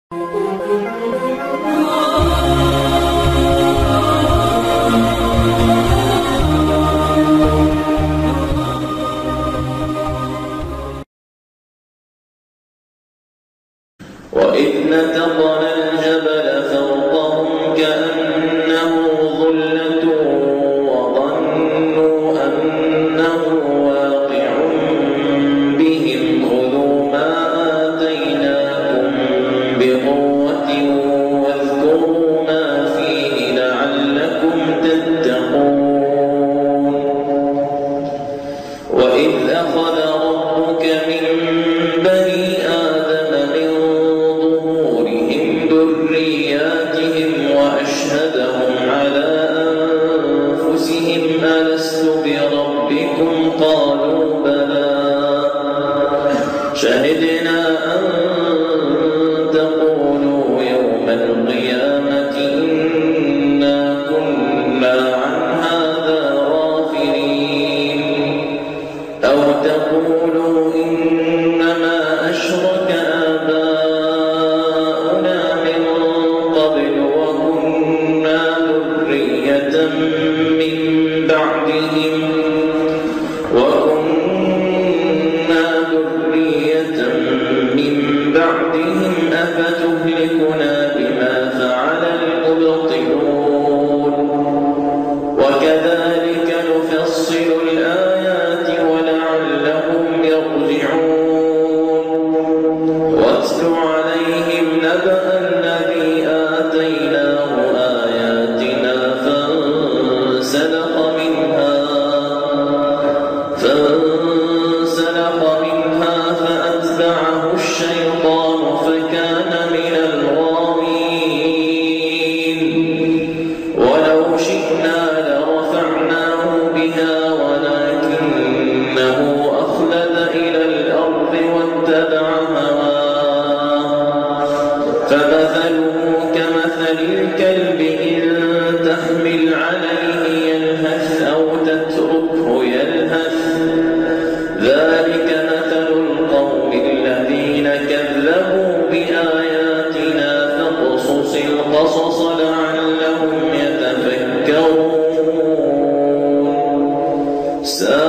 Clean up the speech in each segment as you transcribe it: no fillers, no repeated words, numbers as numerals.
وإذ نتقنا الجبل فوقهم كأنه ظلة وظنوا أنه واقع بهم خذوا ما آتيناكم بقوة واذكروا ما فيه لعلكم تتقون. وإذ أخذ ربك من بني وأشهدهم على أنفسهم ألست بربكم قالوا بلى شهدنا أن تقولوا يوم القيامة إنا كنا عن هذا غافلين أو تقولوا إنما أشرك آباؤنا من قبل وكنا ذرية من بعدهم أفتهلكنا بما فعل المبطلون وكذلك نفصل الآيات ولعلهم يرجعون. واتل عليهم نبأ الذي آتيناه آياتنا فانسلخ منها فأتبعه الشيطان فكان من الغاوين. ولو شئنا لرفعناه بها ولكنه أخلد إلى الأرض واتبع هواه فمثله كمثل الكلب إن تحمل عليه يلهث أو تتركه يلهث ذلك مثل القوم الذين كذبوا بآياتنا فاقصص القصص لعلهم يتفكرون.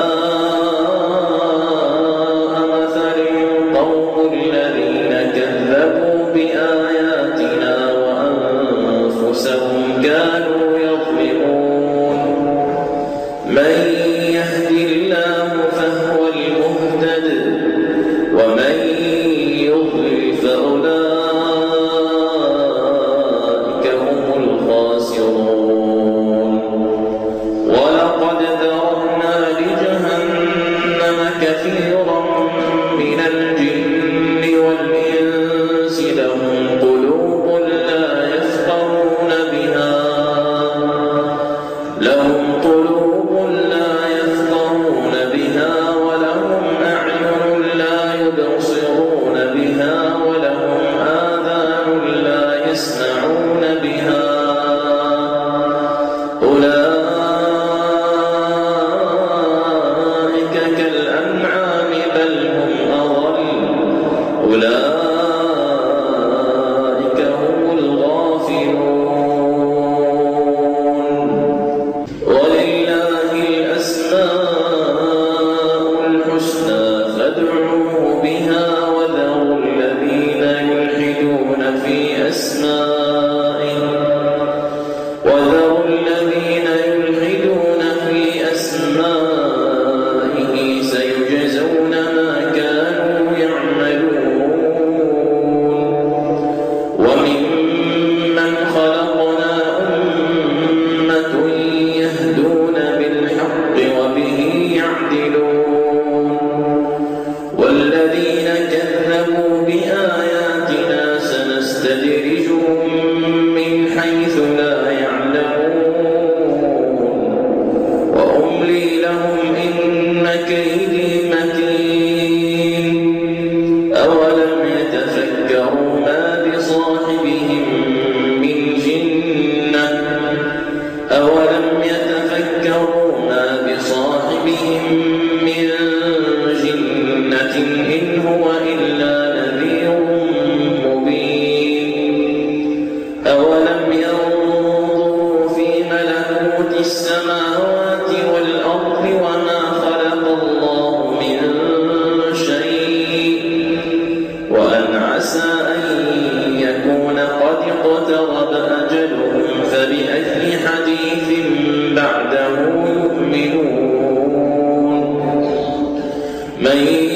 ساء مثل القوم الذين كذبوا بآياتنا وأنفسهم كانوا يظلمون. من يهد الله فهو المهتد ومن يضلل فأولئك هم الخاسرون. ولقد ذرأنا لجهنم كثيرا من الجن والإنس لهم قلوب لا يفقهون بها ولهم أعين لا يبصرون بها ولهم آذان لا يسمعون بها أولئك كالأنعام بل هم أضل أولئك هم الغافلون. ولله الأسماء الحسنى فادعوه بها وذروا الذين يلحدون في أسمائه سيجزون ما كانوا يعملون. وممن خلقنا أمة يهدون بالحق وبه يعدلون. والذين كذبوا بآياتنا سنستدرجهم من حيث لا يعلمون وأملي لهم إن كيدي متين. أولم يتفكروا ما بصاحبهم حديث بعده يؤمنون من